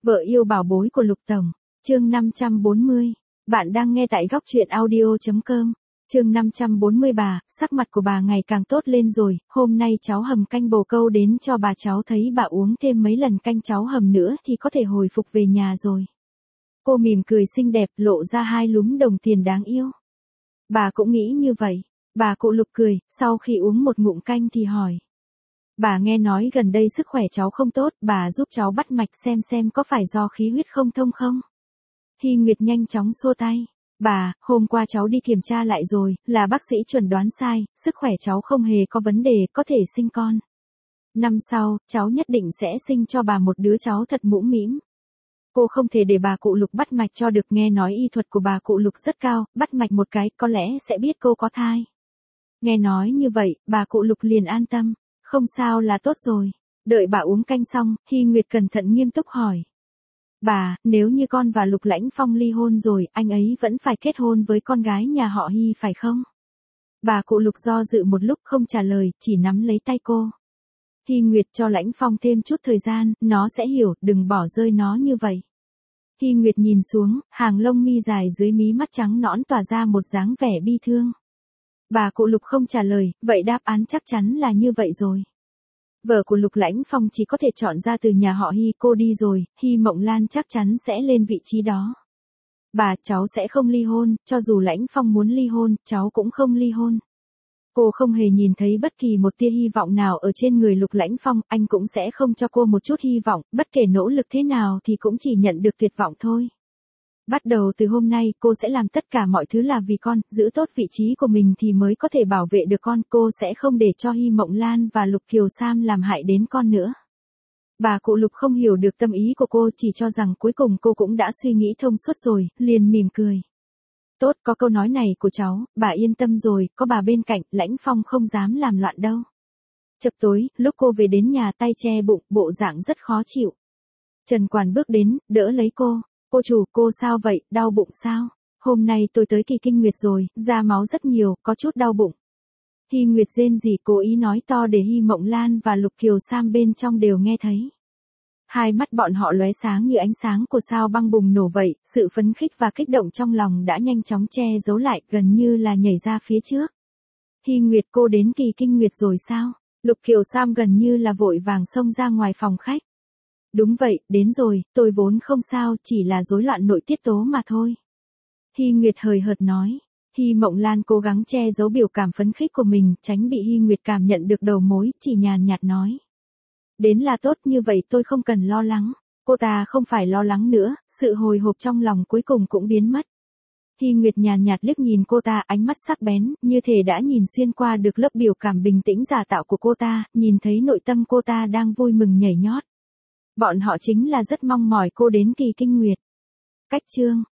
Vợ yêu bảo bối của Lục Tổng, chương 540. Bạn đang nghe tại góc truyện audio.com. Chương 540. Sắc mặt của bà ngày càng tốt lên rồi, hôm nay cháu hầm canh bồ câu đến cho bà, cháu thấy bà uống thêm mấy lần canh cháu hầm nữa thì có thể hồi phục về nhà rồi. Cô mỉm cười xinh đẹp, lộ ra hai lúm đồng tiền đáng yêu. Bà cũng nghĩ như vậy. Bà cụ Lục cười, sau khi uống một ngụm canh thì hỏi. Bà nghe nói gần đây sức khỏe cháu không tốt, bà giúp cháu bắt mạch xem có phải do khí huyết không thông không? Hy Nguyệt nhanh chóng xua tay. Bà, hôm qua cháu đi kiểm tra lại rồi, là bác sĩ chuẩn đoán sai, sức khỏe cháu không hề có vấn đề, có thể sinh con. Năm sau, cháu nhất định sẽ sinh cho bà một đứa cháu thật mũm mĩm. Cô không thể để bà cụ Lục bắt mạch cho được, nghe nói y thuật của bà cụ Lục rất cao, bắt mạch một cái có lẽ sẽ biết cô có thai. Nghe nói như vậy, bà cụ Lục liền an tâm. Không sao là tốt rồi. Đợi bà uống canh xong, Hy Nguyệt cẩn thận nghiêm túc hỏi. Bà, nếu như con và Lục Lãnh Phong ly hôn rồi, anh ấy vẫn phải kết hôn với con gái nhà họ Hy phải không? Bà cụ Lục do dự một lúc không trả lời, chỉ nắm lấy tay cô. Hy Nguyệt, cho Lãnh Phong thêm chút thời gian, nó sẽ hiểu, đừng bỏ rơi nó như vậy. Hy Nguyệt nhìn xuống, hàng lông mi dài dưới mí mắt trắng nõn tỏa ra một dáng vẻ bi thương. Bà cụ Lục không trả lời, vậy đáp án chắc chắn là như vậy rồi. Vợ của Lục Lãnh Phong chỉ có thể chọn ra từ nhà họ Hy, cô đi rồi, Hy Mộng Lan chắc chắn sẽ lên vị trí đó. Bà, cháu sẽ không ly hôn, cho dù Lãnh Phong muốn ly hôn, cháu cũng không ly hôn. Cô không hề nhìn thấy bất kỳ một tia hy vọng nào ở trên người Lục Lãnh Phong, anh cũng sẽ không cho cô một chút hy vọng, bất kể nỗ lực thế nào thì cũng chỉ nhận được tuyệt vọng thôi. Bắt đầu từ hôm nay, cô sẽ làm tất cả mọi thứ là vì con, giữ tốt vị trí của mình thì mới có thể bảo vệ được con, cô sẽ không để cho Hy Mộng Lan và Lục Kiều Sam làm hại đến con nữa. Bà cụ Lục không hiểu được tâm ý của cô, chỉ cho rằng cuối cùng cô cũng đã suy nghĩ thông suốt rồi, liền mỉm cười. Tốt, có câu nói này của cháu, bà yên tâm rồi, có bà bên cạnh, Lãnh Phong không dám làm loạn đâu. Chập tối, lúc cô về đến nhà tay che bụng, bộ dạng rất khó chịu. Trần Quản bước đến, đỡ lấy cô. Cô chủ, cô sao vậy, đau bụng sao? Hôm nay tôi tới kỳ kinh nguyệt rồi, ra máu rất nhiều, có chút đau bụng. Hy Nguyệt rên rỉ cố ý nói to để Hy Mộng Lan và Lục Kiều Sam bên trong đều nghe thấy. Hai mắt bọn họ lóe sáng như ánh sáng của sao băng bùng nổ vậy, sự phấn khích và kích động trong lòng đã nhanh chóng che giấu lại, gần như là nhảy ra phía trước. Hy Nguyệt, cô đến kỳ kinh nguyệt rồi sao? Lục Kiều Sam gần như là vội vàng xông ra ngoài phòng khách. Đúng vậy, đến rồi, tôi vốn không sao, chỉ là rối loạn nội tiết tố mà thôi. Hy Nguyệt hời hợt nói. Hy Mộng Lan cố gắng che giấu biểu cảm phấn khích của mình, tránh bị Hy Nguyệt cảm nhận được đầu mối, chỉ nhàn nhạt nói. Đến là tốt, như vậy tôi không cần lo lắng. Cô ta không phải lo lắng nữa, sự hồi hộp trong lòng cuối cùng cũng biến mất. Hy Nguyệt nhàn nhạt liếc nhìn cô ta, ánh mắt sắc bén, như thể đã nhìn xuyên qua được lớp biểu cảm bình tĩnh giả tạo của cô ta, nhìn thấy nội tâm cô ta đang vui mừng nhảy nhót. Bọn họ chính là rất mong mỏi cô đến kỳ kinh nguyệt. Cách chương